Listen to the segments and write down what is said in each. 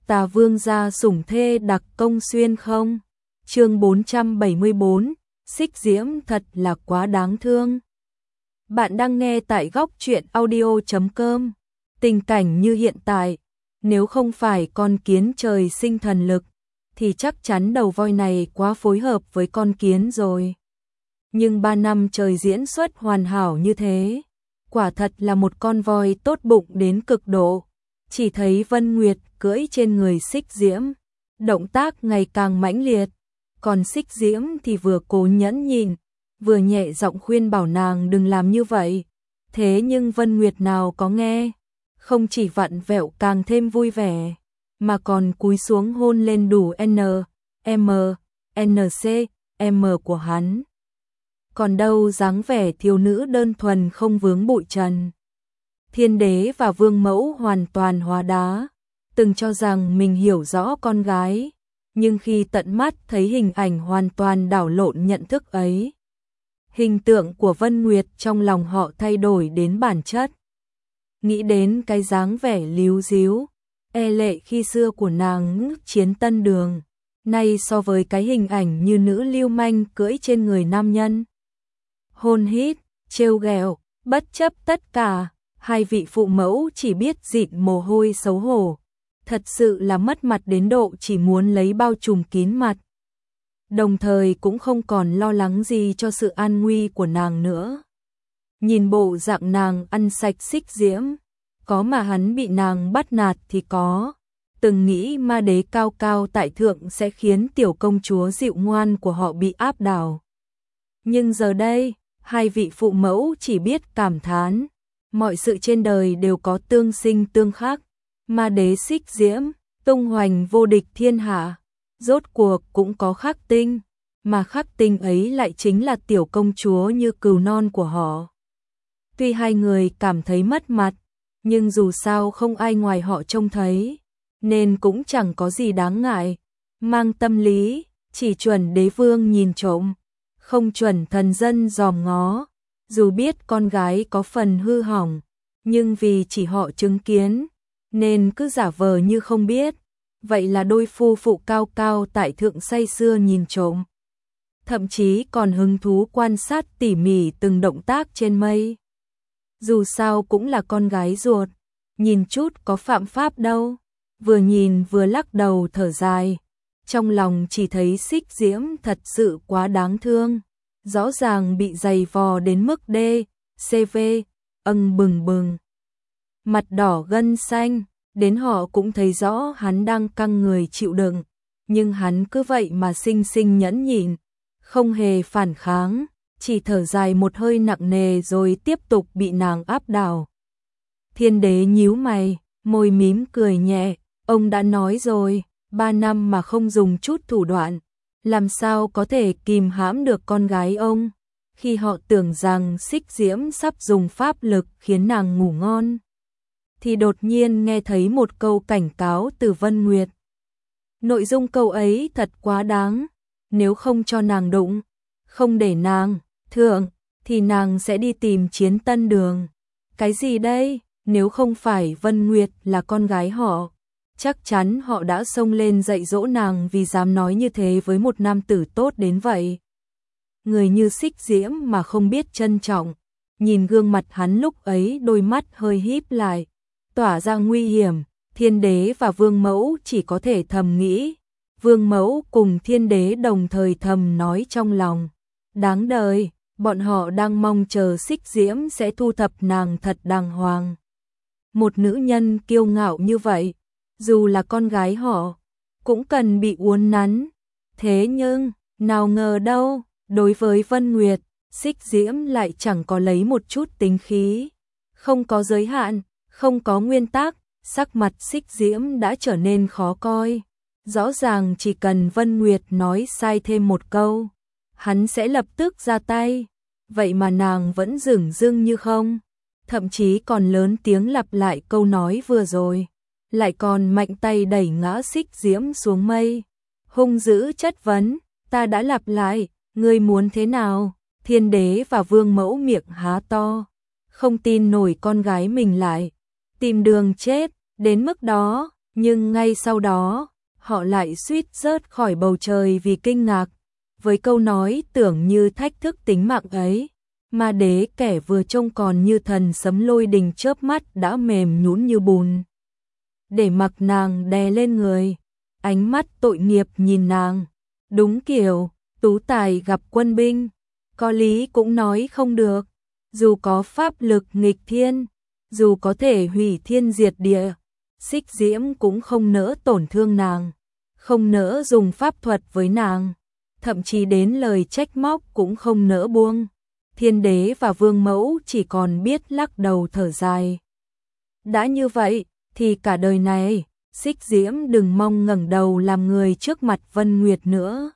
Tà vương gia sủng thê đặc công xuyên không? Chương 474, Xích Diễm thật là quá đáng thương. Bạn đang nghe tại góc truyện audio.com. Tình cảnh như hiện tại, nếu không phải con kiến trời sinh thần lực, thì chắc chắn đầu voi này quá phối hợp với con kiến rồi. Nhưng 3 năm trời diễn xuất hoàn hảo như thế, quả thật là một con voi tốt bụng đến cực độ. Chỉ thấy Vân Nguyệt cưỡi trên người Xích Diễm, động tác ngày càng mãnh liệt, còn Xích Diễm thì vừa cố nhẫn nhịn, vừa nhẹ giọng khuyên bảo nàng đừng làm như vậy. Thế nhưng Vân Nguyệt nào có nghe, không chỉ vặn vẹo càng thêm vui vẻ, mà còn cúi xuống hôn lên đủ M của hắn. Còn đâu dáng vẻ thiếu nữ đơn thuần không vướng bụi trần. Thiên đế và vương mẫu hoàn toàn hóa đá, từng cho rằng mình hiểu rõ con gái, nhưng khi tận mắt thấy hình ảnh hoàn toàn đảo lộn nhận thức ấy. Hình tượng của Vân Nguyệt trong lòng họ thay đổi đến bản chất. Nghĩ đến cái dáng vẻ líu díu, e lệ khi xưa của nàng chiến Tân Đường, nay so với cái hình ảnh như nữ lưu manh cưỡi trên người nam nhân. Hôn hít, trêu ghẹo, bất chấp tất cả, hai vị phụ mẫu chỉ biết dịn mồ hôi xấu hổ, thật sự là mất mặt đến độ chỉ muốn lấy bao trùm kín mặt. Đồng thời cũng không còn lo lắng gì cho sự an nguy của nàng nữa. Nhìn bộ dạng nàng ăn sạch Xích Diễm, có mà hắn bị nàng bắt nạt thì có. Từng nghĩ ma đế cao cao tại thượng sẽ khiến tiểu công chúa dịu ngoan của họ bị áp đảo. Nhưng giờ đây, hai vị phụ mẫu chỉ biết cảm thán. Mọi sự trên đời đều có tương sinh tương khắc. Ma đế Xích Diễm, tung hoành vô địch thiên hạ, rốt cuộc cũng có khắc tinh, mà khắc tinh ấy lại chính là tiểu công chúa như cừu non của họ. Tuy hai người cảm thấy mất mặt, nhưng dù sao không ai ngoài họ trông thấy, nên cũng chẳng có gì đáng ngại. Mang tâm lý, chỉ chuẩn đế vương nhìn trộm, không chuẩn thần dân dòm ngó. Dù biết con gái có phần hư hỏng, nhưng vì chỉ họ chứng kiến, nên cứ giả vờ như không biết. Vậy là đôi phu phụ cao cao tại thượng say sưa nhìn trộm. Thậm chí còn hứng thú quan sát tỉ mỉ từng động tác trên mây. Dù sao cũng là con gái ruột, nhìn chút có phạm pháp đâu. Vừa nhìn vừa lắc đầu thở dài, trong lòng chỉ thấy Xích Diễm thật sự quá đáng thương. Rõ ràng bị dày vò đến mức CV, bừng bừng. Mặt đỏ gân xanh, đến họ cũng thấy rõ hắn đang căng người chịu đựng, nhưng hắn cứ vậy mà xinh xinh nhẫn nhịn, không hề phản kháng, chỉ thở dài một hơi nặng nề rồi tiếp tục bị nàng áp đảo. Thiên đế nhíu mày, môi mím cười nhẹ, ông đã nói rồi, 3 năm mà không dùng chút thủ đoạn, làm sao có thể kìm hãm được con gái ông. Khi họ tưởng rằng Xích Diễm sắp dùng pháp lực khiến nàng ngủ ngon, thì đột nhiên nghe thấy một câu cảnh cáo từ Vân Nguyệt. Nội dung câu ấy thật quá đáng, nếu không cho nàng đụng, không để nàng thượng, thì nàng sẽ đi tìm chiến Tân Đường. Cái gì đây, nếu không phải Vân Nguyệt là con gái họ, chắc chắn họ đã xông lên dạy dỗ nàng vì dám nói như thế với một nam tử tốt đến vậy. Người như Xích Diễm mà không biết trân trọng, nhìn gương mặt hắn lúc ấy đôi mắt hơi híp lại, tỏa ra nguy hiểm. Thiên đế và vương mẫu chỉ có thể thầm nghĩ, vương mẫu cùng thiên đế đồng thời thầm nói trong lòng. Đáng đời, bọn họ đang mong chờ Xích Diễm sẽ thu thập nàng thật đàng hoàng. Một nữ nhân kiêu ngạo như vậy, dù là con gái họ, cũng cần bị uốn nắn. Thế nhưng, nào ngờ đâu, đối với Vân Nguyệt, Xích Diễm lại chẳng có lấy một chút tính khí. Không có giới hạn, không có nguyên tắc, sắc mặt Xích Diễm đã trở nên khó coi. Rõ ràng chỉ cần Vân Nguyệt nói sai thêm một câu, hắn sẽ lập tức ra tay. Vậy mà nàng vẫn dửng dưng như không, thậm chí còn lớn tiếng lặp lại câu nói vừa rồi, lại còn mạnh tay đẩy ngã Xích Diễm xuống mây. Hung dữ chất vấn, ta đã lặp lại, ngươi muốn thế nào? Thiên đế và vương mẫu miệng há to, không tin nổi con gái mình lại tìm đường chết. Đến mức đó, Nhưng ngay sau đó, họ lại suýt rớt khỏi bầu trời vì kinh ngạc. Với câu nói tưởng như thách thức tính mạng ấy, Ma Đế kẻ vừa trông còn như thần sấm lôi đình chớp mắt đã mềm nhũn như bùn. Để mặc nàng đè lên người, ánh mắt tội nghiệp nhìn nàng. Đúng kiểu, tú tài gặp quân binh, có lý cũng nói không được. Dù có pháp lực nghịch thiên, dù có thể hủy thiên diệt địa, Xích Diễm cũng không nỡ tổn thương nàng, không nỡ dùng pháp thuật với nàng, thậm chí đến lời trách móc cũng không nỡ buông. Thiên Đế và Vương Mẫu chỉ còn biết lắc đầu thở dài. Đã như vậy, thì cả đời này, Xích Diễm đừng mong ngẩng đầu làm người trước mặt Vân Nguyệt nữa.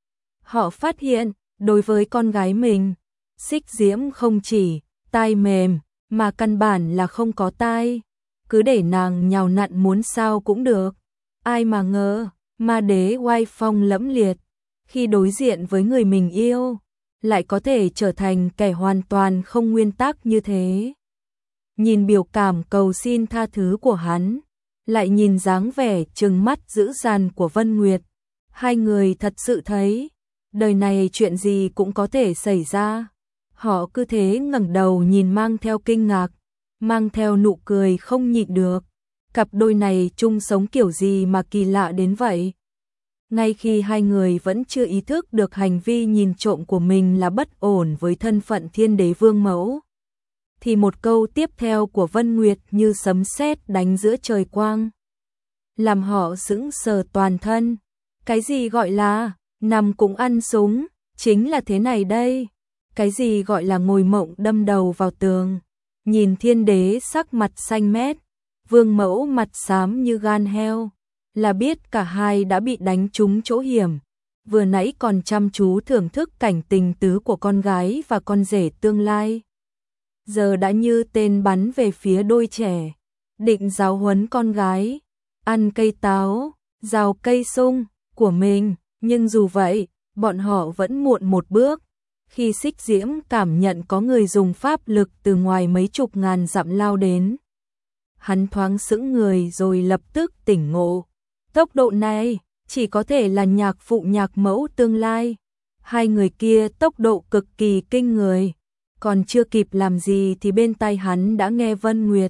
Họ phát hiện, đối với con gái mình, Xích Diễm không chỉ tai mềm, mà căn bản là không có tai. Cứ để nàng nhào nặn muốn sao cũng được. Ai mà ngờ, Ma Đế oai phong lẫm liệt, khi đối diện với người mình yêu, lại có thể trở thành kẻ hoàn toàn không nguyên tắc như thế. Nhìn biểu cảm cầu xin tha thứ của hắn, lại nhìn dáng vẻ trừng mắt dữ dằn của Vân Nguyệt, hai người thật sự thấy, đời này chuyện gì cũng có thể xảy ra. Họ cứ thế ngẩng đầu nhìn mang theo kinh ngạc, mang theo nụ cười không nhịn được. Cặp đôi này chung sống kiểu gì mà kỳ lạ đến vậy? Ngay khi hai người vẫn chưa ý thức được hành vi nhìn trộm của mình là bất ổn với thân phận Thiên Đế Vương Mẫu, thì một câu tiếp theo của Vân Nguyệt như sấm sét đánh giữa trời quang, làm họ sững sờ toàn thân. Cái gì gọi là nằm cũng ăn súng, chính là thế này đây. Cái gì gọi là ngồi mộng đâm đầu vào tường. Nhìn Thiên Đế sắc mặt xanh mét, Vương Mẫu mặt xám như gan heo, là biết cả hai đã bị đánh trúng chỗ hiểm. Vừa nãy còn chăm chú thưởng thức cảnh tình tứ của con gái và con rể tương lai, giờ đã như tên bắn về phía đôi trẻ, định giáo huấn con gái, ăn cây táo, rào cây sung của mình. Nhưng dù vậy, bọn họ vẫn muộn một bước. Khi Xích Diễm cảm nhận có người dùng pháp lực từ ngoài mấy chục ngàn dặm lao đến, hắn thoáng sững người rồi lập tức tỉnh ngộ. Tốc độ này chỉ có thể là nhạc phụ nhạc mẫu tương lai. Hai người kia tốc độ cực kỳ kinh người, còn chưa kịp làm gì thì bên tai hắn đã nghe Vân Nguyệt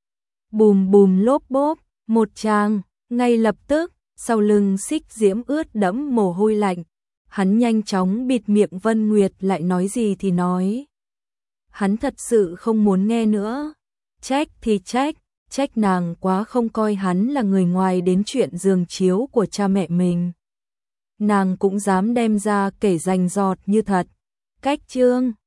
bùm bùm lốp bốp một tràng. Ngay lập tức, sau lưng Xích Diễm ướt đẫm mồ hôi lạnh. Hắn nhanh chóng bịt miệng Vân Nguyệt lại nói gì thì nói. Hắn thật sự không muốn nghe nữa. Trách thì trách nàng quá không coi hắn là người ngoài đến chuyện giường chiếu của cha mẹ mình. Nàng cũng dám đem ra kể rành rọt như thật. Cách chương